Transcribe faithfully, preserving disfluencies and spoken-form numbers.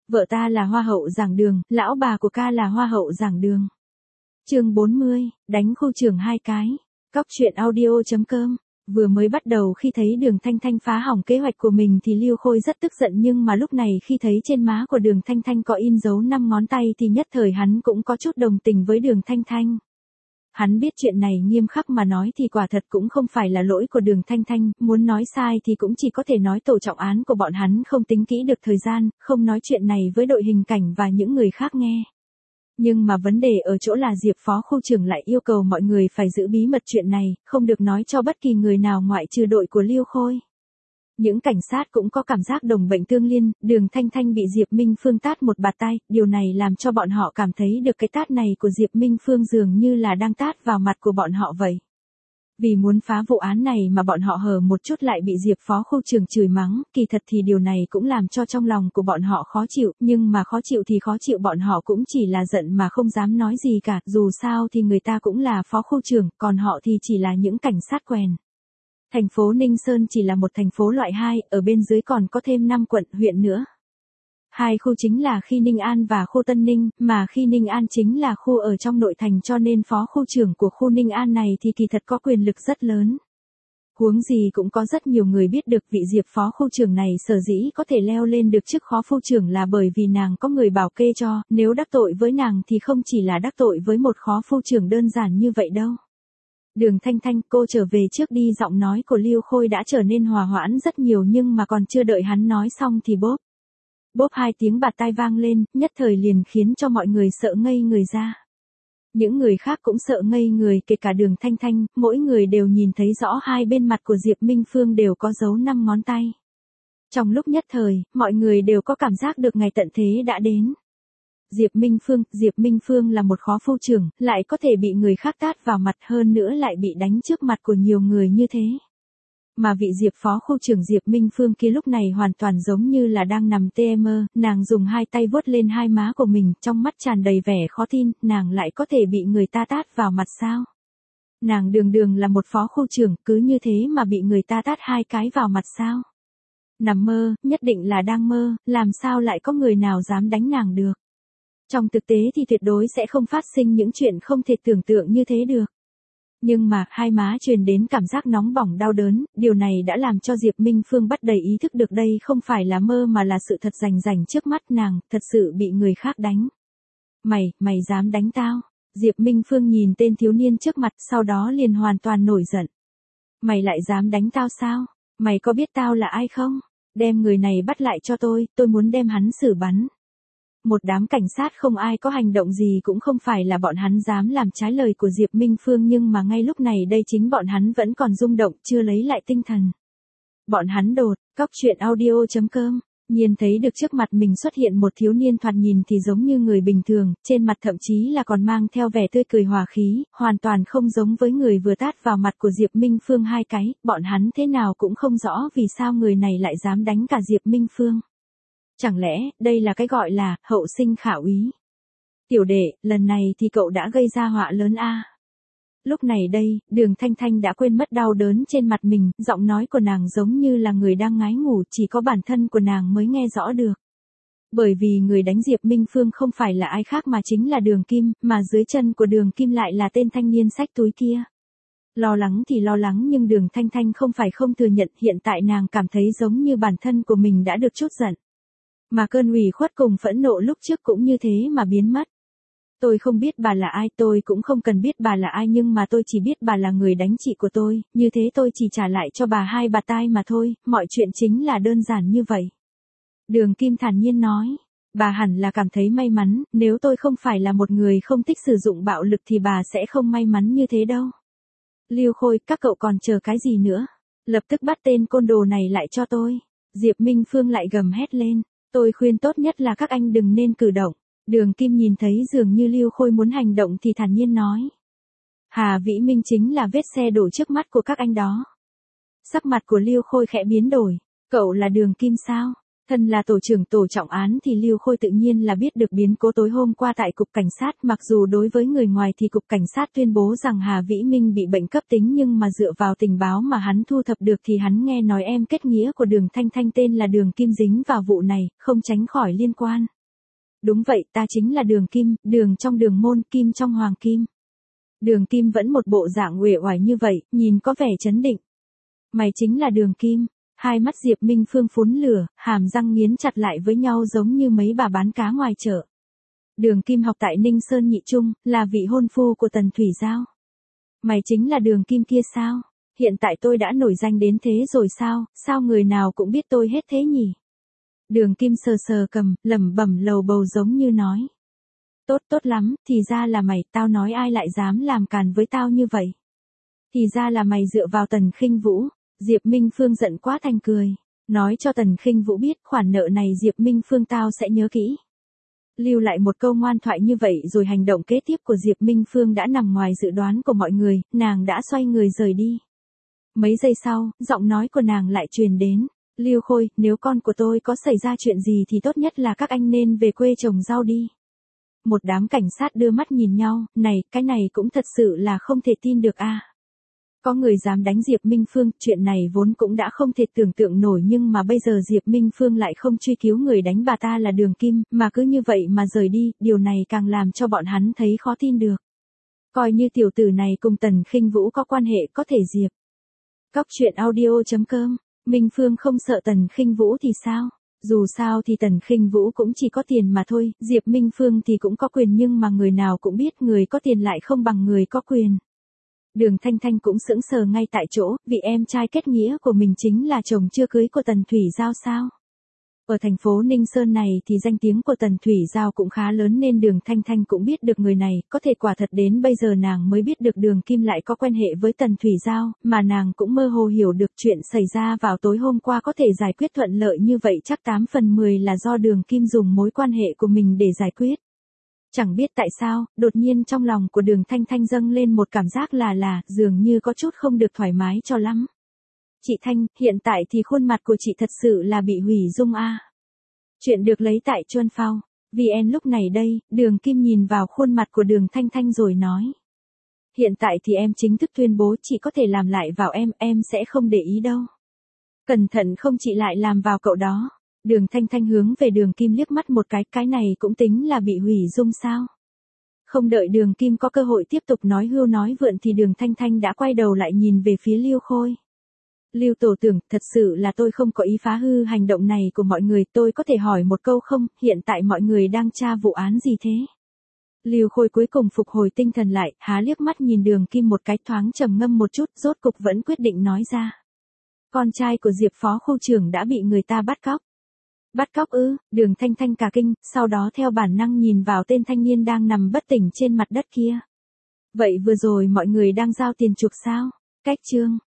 Vợ ta là hoa hậu giảng đường, lão bà của ca là hoa hậu giảng đường. Chương bốn mươi, đánh khu trưởng hai cái. Cóc truyện audio chấm com. Vừa mới bắt đầu khi thấy Đường Thanh Thanh phá hỏng kế hoạch của mình thì Lưu Khôi rất tức giận, nhưng mà lúc này khi thấy trên má của Đường Thanh Thanh có in dấu năm ngón tay thì nhất thời hắn cũng có chút đồng tình với Đường Thanh Thanh. Hắn biết chuyện này nghiêm khắc mà nói thì quả thật cũng không phải là lỗi của Đường Thanh Thanh, muốn nói sai thì cũng chỉ có thể nói tổ trọng án của bọn hắn không tính kỹ được thời gian, không nói chuyện này với đội hình cảnh và những người khác nghe. Nhưng mà vấn đề ở chỗ là Diệp phó khu trưởng lại yêu cầu mọi người phải giữ bí mật chuyện này, không được nói cho bất kỳ người nào ngoại trừ đội của Lưu Khôi. Những cảnh sát cũng có cảm giác đồng bệnh tương liên, Đường Thanh Thanh bị Diệp Minh Phương tát một bạt tay, điều này làm cho bọn họ cảm thấy được cái tát này của Diệp Minh Phương dường như là đang tát vào mặt của bọn họ vậy. Vì muốn phá vụ án này mà bọn họ hờ một chút lại bị Diệp phó khu trưởng chửi mắng, kỳ thật thì điều này cũng làm cho trong lòng của bọn họ khó chịu, nhưng mà khó chịu thì khó chịu, bọn họ cũng chỉ là giận mà không dám nói gì cả, dù sao thì người ta cũng là phó khu trưởng, còn họ thì chỉ là những cảnh sát quèn. Thành phố Ninh Sơn chỉ là một thành phố loại hai, ở bên dưới còn có thêm năm quận, huyện nữa. Hai khu chính là khi Ninh An và khu Tân Ninh, mà khi Ninh An chính là khu ở trong nội thành, cho nên phó khu trưởng của khu Ninh An này thì kỳ thật có quyền lực rất lớn. Huống gì cũng có rất nhiều người biết được vị Diệp phó khu trưởng này sở dĩ có thể leo lên được chức phó khu trưởng là bởi vì nàng có người bảo kê cho, nếu đắc tội với nàng thì không chỉ là đắc tội với một phó khu trưởng đơn giản như vậy đâu. Đường Thanh Thanh, cô trở về trước đi, giọng nói của Lưu Khôi đã trở nên hòa hoãn rất nhiều, nhưng mà còn chưa đợi hắn nói xong thì bốp. Bốp hai tiếng bạt tai vang lên, nhất thời liền khiến cho mọi người sợ ngây người ra. Những người khác cũng sợ ngây người, kể cả Đường Thanh Thanh, mỗi người đều nhìn thấy rõ hai bên mặt của Diệp Minh Phương đều có dấu năm ngón tay. Trong lúc nhất thời, mọi người đều có cảm giác được ngày tận thế đã đến. Diệp Minh Phương, Diệp Minh Phương là một phó khu trưởng, lại có thể bị người khác tát vào mặt, hơn nữa lại bị đánh trước mặt của nhiều người như thế. Mà vị Diệp phó khu trưởng Diệp Minh Phương kia lúc này hoàn toàn giống như là đang nằm tê mơ, nàng dùng hai tay vuốt lên hai má của mình, trong mắt tràn đầy vẻ khó tin, nàng lại có thể bị người ta tát vào mặt sao? Nàng đường đường là một phó khu trưởng, cứ như thế mà bị người ta tát hai cái vào mặt sao? Nằm mơ, nhất định là đang mơ, làm sao lại có người nào dám đánh nàng được? Trong thực tế thì tuyệt đối sẽ không phát sinh những chuyện không thể tưởng tượng như thế được. Nhưng mà, hai má truyền đến cảm giác nóng bỏng đau đớn, điều này đã làm cho Diệp Minh Phương bắt đầy ý thức được đây không phải là mơ mà là sự thật rành rành trước mắt nàng, thật sự bị người khác đánh. Mày, mày dám đánh tao? Diệp Minh Phương nhìn tên thiếu niên trước mặt, sau đó liền hoàn toàn nổi giận. Mày lại dám đánh tao sao? Mày có biết tao là ai không? Đem người này bắt lại cho tôi, tôi muốn đem hắn xử bắn. Một đám cảnh sát không ai có hành động gì, cũng không phải là bọn hắn dám làm trái lời của Diệp Minh Phương, nhưng mà ngay lúc này đây chính bọn hắn vẫn còn rung động, chưa lấy lại tinh thần. Bọn hắn đột, cóc truyện audio chấm com, nhìn thấy được trước mặt mình xuất hiện một thiếu niên thoạt nhìn thì giống như người bình thường, trên mặt thậm chí là còn mang theo vẻ tươi cười hòa khí, hoàn toàn không giống với người vừa tát vào mặt của Diệp Minh Phương hai cái, bọn hắn thế nào cũng không rõ vì sao người này lại dám đánh cả Diệp Minh Phương. Chẳng lẽ, đây là cái gọi là, hậu sinh khả úy. Tiểu đệ, lần này thì cậu đã gây ra họa lớn a. Lúc này đây, Đường Thanh Thanh đã quên mất đau đớn trên mặt mình, giọng nói của nàng giống như là người đang ngái ngủ, chỉ có bản thân của nàng mới nghe rõ được. Bởi vì người đánh Diệp Minh Phương không phải là ai khác mà chính là Đường Kim, mà dưới chân của Đường Kim lại là tên thanh niên xách túi kia. Lo lắng thì lo lắng, nhưng Đường Thanh Thanh không phải không thừa nhận, hiện tại nàng cảm thấy giống như bản thân của mình đã được chút giận. Mà cơn ủy khuất cùng phẫn nộ lúc trước cũng như thế mà biến mất. Tôi không biết bà là ai, tôi cũng không cần biết bà là ai, nhưng mà tôi chỉ biết bà là người đánh chị của tôi, như thế tôi chỉ trả lại cho bà hai bạt tai mà thôi, mọi chuyện chính là đơn giản như vậy. Đường Kim thản nhiên nói, bà hẳn là cảm thấy may mắn, nếu tôi không phải là một người không thích sử dụng bạo lực thì bà sẽ không may mắn như thế đâu. Lưu Khôi, các cậu còn chờ cái gì nữa? Lập tức bắt tên côn đồ này lại cho tôi. Diệp Minh Phương lại gầm hét lên. Tôi khuyên tốt nhất là các anh đừng nên cử động. Đường Kim nhìn thấy dường như Lưu Khôi muốn hành động thì thản nhiên nói. Hà Vĩ Minh chính là vết xe đổ trước mắt của các anh đó. Sắc mặt của Lưu Khôi khẽ biến đổi. Cậu là Đường Kim sao? Thân là tổ trưởng tổ trọng án thì Lưu Khôi tự nhiên là biết được biến cố tối hôm qua tại cục cảnh sát, mặc dù đối với người ngoài thì cục cảnh sát tuyên bố rằng Hà Vĩ Minh bị bệnh cấp tính, nhưng mà dựa vào tình báo mà hắn thu thập được thì hắn nghe nói em kết nghĩa của Đường Thanh Thanh tên là Đường Kim dính vào vụ này, không tránh khỏi liên quan. Đúng vậy, ta chính là Đường Kim, đường trong đường môn, kim trong hoàng kim. Đường Kim vẫn một bộ dạng uể oải như vậy, nhìn có vẻ trấn định. Mày chính là Đường Kim. Hai mắt Diệp Minh Phương phún lửa, hàm răng nghiến chặt lại với nhau giống như mấy bà bán cá ngoài chợ. Đường Kim học tại Ninh Sơn Nhị Trung, là vị hôn phu của Tần Thủy Giao. Mày chính là Đường Kim kia sao? Hiện tại tôi đã nổi danh đến thế rồi sao, sao người nào cũng biết tôi hết thế nhỉ? Đường Kim sờ sờ cầm, lẩm bẩm lầu bầu giống như nói. Tốt tốt lắm, thì ra là mày, tao nói ai lại dám làm càn với tao như vậy? Thì ra là mày dựa vào Tần Khinh Vũ. Diệp Minh Phương giận quá thành cười. Nói cho Tần Khinh Vũ biết khoản nợ này Diệp Minh Phương tao sẽ nhớ kỹ. Lưu lại một câu ngoan thoại như vậy rồi hành động kế tiếp của Diệp Minh Phương đã nằm ngoài dự đoán của mọi người, nàng đã xoay người rời đi. Mấy giây sau, giọng nói của nàng lại truyền đến. Lưu Khôi, nếu con của tôi có xảy ra chuyện gì thì tốt nhất là các anh nên về quê trồng rau đi. Một đám cảnh sát đưa mắt nhìn nhau, này, cái này cũng thật sự là không thể tin được a. Có người dám đánh Diệp Minh Phương, chuyện này vốn cũng đã không thể tưởng tượng nổi nhưng mà bây giờ Diệp Minh Phương lại không truy cứu người đánh bà ta là Đường Kim, mà cứ như vậy mà rời đi, điều này càng làm cho bọn hắn thấy khó tin được. Coi như tiểu tử này cùng Tần Khinh Vũ có quan hệ có thể Diệp. Cóc truyện audio chấm com, Minh Phương không sợ Tần Khinh Vũ thì sao? Dù sao thì Tần Khinh Vũ cũng chỉ có tiền mà thôi, Diệp Minh Phương thì cũng có quyền nhưng mà người nào cũng biết người có tiền lại không bằng người có quyền. Đường Thanh Thanh cũng sững sờ ngay tại chỗ, vì em trai kết nghĩa của mình chính là chồng chưa cưới của Tần Thủy Giao sao? Ở thành phố Ninh Sơn này thì danh tiếng của Tần Thủy Giao cũng khá lớn nên Đường Thanh Thanh cũng biết được người này, có thể quả thật đến bây giờ nàng mới biết được Đường Kim lại có quan hệ với Tần Thủy Giao, mà nàng cũng mơ hồ hiểu được chuyện xảy ra vào tối hôm qua có thể giải quyết thuận lợi như vậy chắc tám phần mười là do Đường Kim dùng mối quan hệ của mình để giải quyết. Chẳng biết tại sao, đột nhiên trong lòng của Đường Thanh Thanh dâng lên một cảm giác là là, dường như có chút không được thoải mái cho lắm. Chị Thanh, hiện tại thì khuôn mặt của chị thật sự là bị hủy dung a. À. Chuyện được lấy tại Chuan Phao. vê en lúc này đây, Đường Kim nhìn vào khuôn mặt của Đường Thanh Thanh rồi nói. Hiện tại thì em chính thức tuyên bố chị có thể làm lại vào em, em sẽ không để ý đâu. Cẩn thận không chị lại làm vào cậu đó. Đường Thanh Thanh hướng về Đường Kim liếc mắt một cái, cái này cũng tính là bị hủy dung sao? Không đợi Đường Kim có cơ hội tiếp tục nói hưu nói vượn thì Đường Thanh Thanh đã quay đầu lại nhìn về phía Lưu Khôi. Lưu tổ trưởng, thật sự là tôi không có ý phá hư hành động này của mọi người, tôi có thể hỏi một câu không, hiện tại mọi người đang tra vụ án gì thế? Lưu Khôi cuối cùng phục hồi tinh thần lại, há liếc mắt nhìn Đường Kim một cái thoáng trầm ngâm một chút, rốt cục vẫn quyết định nói ra. Con trai của Diệp phó khu trưởng đã bị người ta bắt cóc. Bắt cóc ư? Đường Thanh Thanh cả kinh, sau đó theo bản năng nhìn vào tên thanh niên đang nằm bất tỉnh trên mặt đất kia. Vậy vừa rồi mọi người đang giao tiền chuộc sao? Cách chương.